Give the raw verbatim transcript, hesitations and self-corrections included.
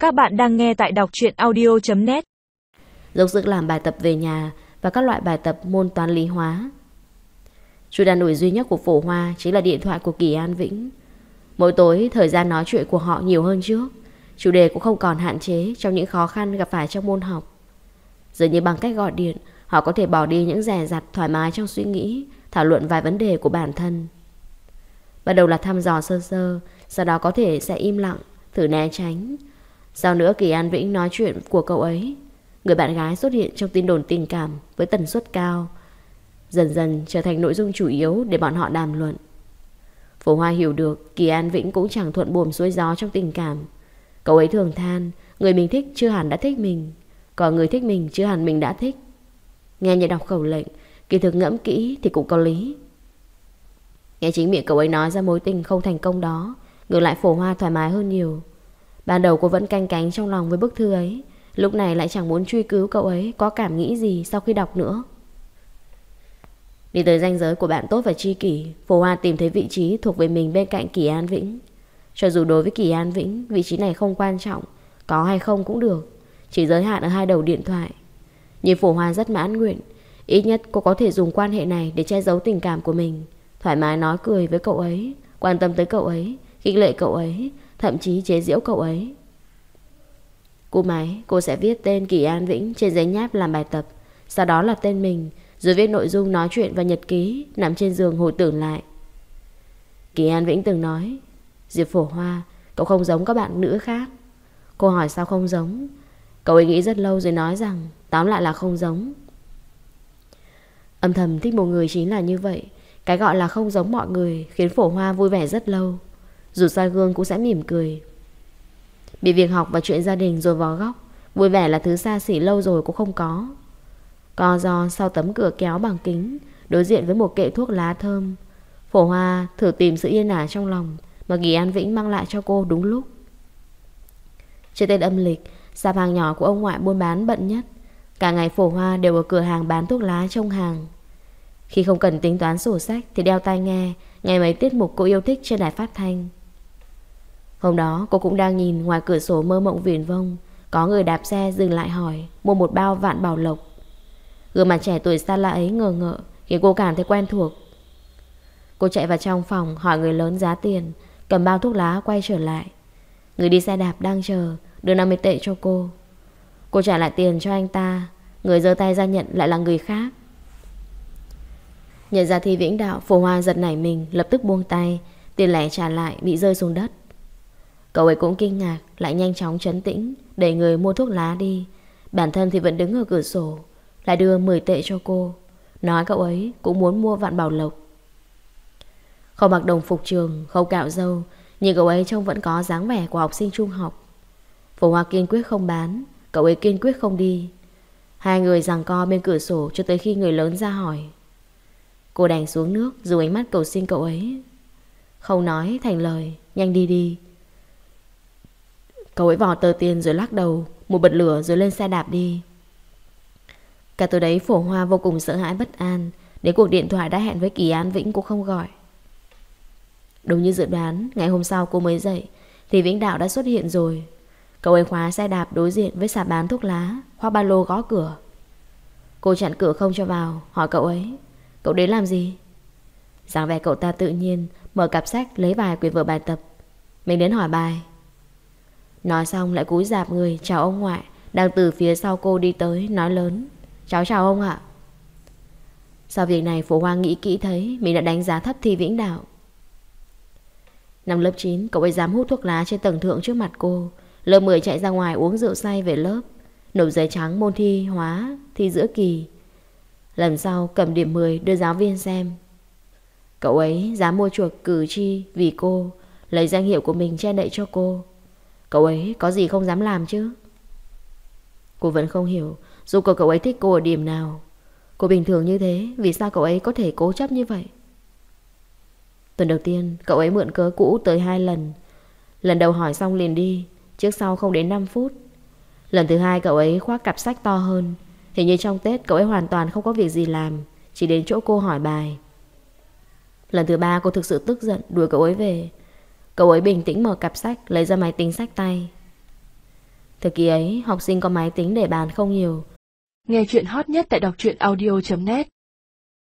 Các bạn đang nghe tại đọc truyện audio chấm net. Dốc sức làm bài tập về nhà và các loại bài tập môn toán lý hóa. Chủ đàn ủi duy nhất của Phổ Hoa chính là điện thoại của Kỳ An Vĩnh. Mỗi tối, thời gian nói chuyện của họ nhiều hơn trước. Chủ đề cũng không còn hạn chế trong những khó khăn gặp phải trong môn học. Giờ như bằng cách gọi điện, họ có thể bỏ đi những dè dặt thoải mái trong suy nghĩ, thảo luận vài vấn đề của bản thân. Bắt đầu là thăm dò sơ sơ, sau đó có thể sẽ im lặng, thử né tránh. Sau nữa Kỳ An Vĩnh nói chuyện của cậu ấy. Người bạn gái xuất hiện trong tin đồn tình cảm với tần suất cao, dần dần trở thành nội dung chủ yếu để bọn họ đàm luận. Phổ Hoa hiểu được Kỳ An Vĩnh cũng chẳng thuận buồm xuôi gió trong tình cảm. Cậu ấy thường than người mình thích chưa hẳn đã thích mình, còn người thích mình chưa hẳn mình đã thích. Nghe như đọc khẩu lệnh, kỳ thực ngẫm kỹ thì cũng có lý. Nghe chính miệng cậu ấy nói ra mối tình không thành công đó, ngược lại Phổ Hoa thoải mái hơn nhiều. Ban đầu cô vẫn canh cánh trong lòng với bức thư ấy, lúc này lại chẳng muốn truy cứu cậu ấy có cảm nghĩ gì sau khi đọc nữa. Đi tới ranh giới của bạn tốt và tri kỷ, Phổ Hoa tìm thấy vị trí thuộc về mình bên cạnh Kỳ An Vĩnh. Cho dù đối với Kỳ An Vĩnh, vị trí này không quan trọng, có hay không cũng được, chỉ giới hạn ở hai đầu điện thoại. Nhưng Phổ Hoa rất mãn nguyện, ít nhất cô có thể dùng quan hệ này để che giấu tình cảm của mình, thoải mái nói cười với cậu ấy, quan tâm tới cậu ấy, khích lệ cậu ấy, thậm chí chế giễu cậu ấy. Cú máy, cô sẽ viết tên Kỳ An Vĩnh trên giấy nháp làm bài tập, sau đó là tên mình, rồi viết nội dung nói chuyện và nhật ký, nằm trên giường hồi tưởng lại. Kỳ An Vĩnh từng nói, Diệp Phổ Hoa, cậu không giống các bạn nữ khác. Cô hỏi sao không giống. Cậu ấy nghĩ rất lâu rồi nói rằng tóm lại là không giống. Âm thầm thích một người chính là như vậy. Cái gọi là không giống mọi người khiến Phổ Hoa vui vẻ rất lâu. Dù soi gương cũng sẽ mỉm cười. Bị việc học và chuyện gia đình rồi vào góc, vui vẻ là thứ xa xỉ lâu rồi cũng không có. Co ro sau tấm cửa kéo bằng kính, đối diện với một kệ thuốc lá thơm, Phổ Hoa thử tìm sự yên ả trong lòng mà Kỳ An Vĩnh mang lại cho cô đúng lúc. Trên tên âm lịch, sạp hàng nhỏ của ông ngoại buôn bán bận nhất. Cả ngày Phổ Hoa đều ở cửa hàng bán thuốc lá trông hàng. Khi không cần tính toán sổ sách thì đeo tai nghe nghe mấy tiết mục cô yêu thích trên đài phát thanh. Hôm đó cô cũng đang nhìn ngoài cửa sổ mơ mộng viển vông, có người đạp xe dừng lại hỏi mua một bao Vạn Bảo Lộc. Gương mặt trẻ tuổi xa lạ ấy ngờ ngợ khiến cô cảm thấy quen thuộc. Cô chạy vào trong phòng hỏi người lớn giá tiền, cầm bao thuốc lá quay trở lại. Người đi xe đạp đang chờ đưa năm mươi tệ cho cô. Cô trả lại tiền cho anh ta, người giơ tay ra nhận lại là người khác. Nhận ra Thi Vĩnh Đạo, Phổ Hoa giật nảy mình, lập tức buông tay, tiền lẻ trả lại bị rơi xuống đất. Cậu ấy cũng kinh ngạc, lại nhanh chóng trấn tĩnh, để người mua thuốc lá đi. Bản thân thì vẫn đứng ở cửa sổ, lại đưa mười tệ cho cô, nói cậu ấy cũng muốn mua Vạn Bảo Lộc. Không mặc đồng phục trường, không cạo râu, nhưng cậu ấy trông vẫn có dáng vẻ của học sinh trung học. Phổ Hoa kiên quyết không bán, cậu ấy kiên quyết không đi. Hai người giằng co bên cửa sổ cho tới khi người lớn ra hỏi. Cô đành xuống nước, dùng ánh mắt cầu xin cậu ấy. Không nói thành lời, nhanh đi đi. Cậu ấy vò tờ tiền rồi lắc đầu, một bật lửa rồi lên xe đạp đi. Cả tối đấy Phổ Hoa vô cùng sợ hãi bất an, đến cuộc điện thoại đã hẹn với Kỳ An Vĩnh cũng không gọi. Đúng như dự đoán, ngày hôm sau cô mới dậy thì Vĩnh Đạo đã xuất hiện rồi. Cậu ấy khóa xe đạp đối diện với sạp bán thuốc lá, khoác ba lô gõ cửa. Cô chặn cửa không cho vào, hỏi cậu ấy, cậu đến làm gì? Dáng vẻ cậu ta tự nhiên, mở cặp sách lấy vài quyển vở bài tập. Mình đến hỏi bài. Nói xong lại cúi rạp người chào ông ngoại đang từ phía sau cô đi tới, nói lớn, cháu chào ông ạ. Sau việc này Phổ Hoa nghĩ kỹ thấy mình đã đánh giá thấp Thi Vĩnh Đạo. Năm lớp chín, cậu ấy dám hút thuốc lá trên tầng thượng trước mặt cô. Lớp mười chạy ra ngoài uống rượu say về lớp, nộp giấy trắng môn thi hóa, thi giữa kỳ. Lần sau cầm điểm mười đưa giáo viên xem. Cậu ấy dám mua chuộc cử tri vì cô, lấy danh hiệu của mình che đậy cho cô. Cậu ấy có gì không dám làm chứ? Cô vẫn không hiểu dù cậu cậu ấy thích cô ở điểm nào. Cô bình thường như thế, vì sao cậu ấy có thể cố chấp như vậy? Tuần đầu tiên cậu ấy mượn cớ cũ tới hai lần. Lần đầu hỏi xong liền đi, trước sau không đến năm phút. Lần thứ hai cậu ấy khoác cặp sách to hơn. Hình như trong Tết cậu ấy hoàn toàn không có việc gì làm, chỉ đến chỗ cô hỏi bài. Lần thứ ba cô thực sự tức giận đuổi cậu ấy về. Cậu ấy bình tĩnh mở cặp sách, lấy ra máy tính xách tay. Thời kỳ ấy, học sinh có máy tính để bàn không nhiều. Nghe chuyện hot nhất tại đọc truyện audio chấm net.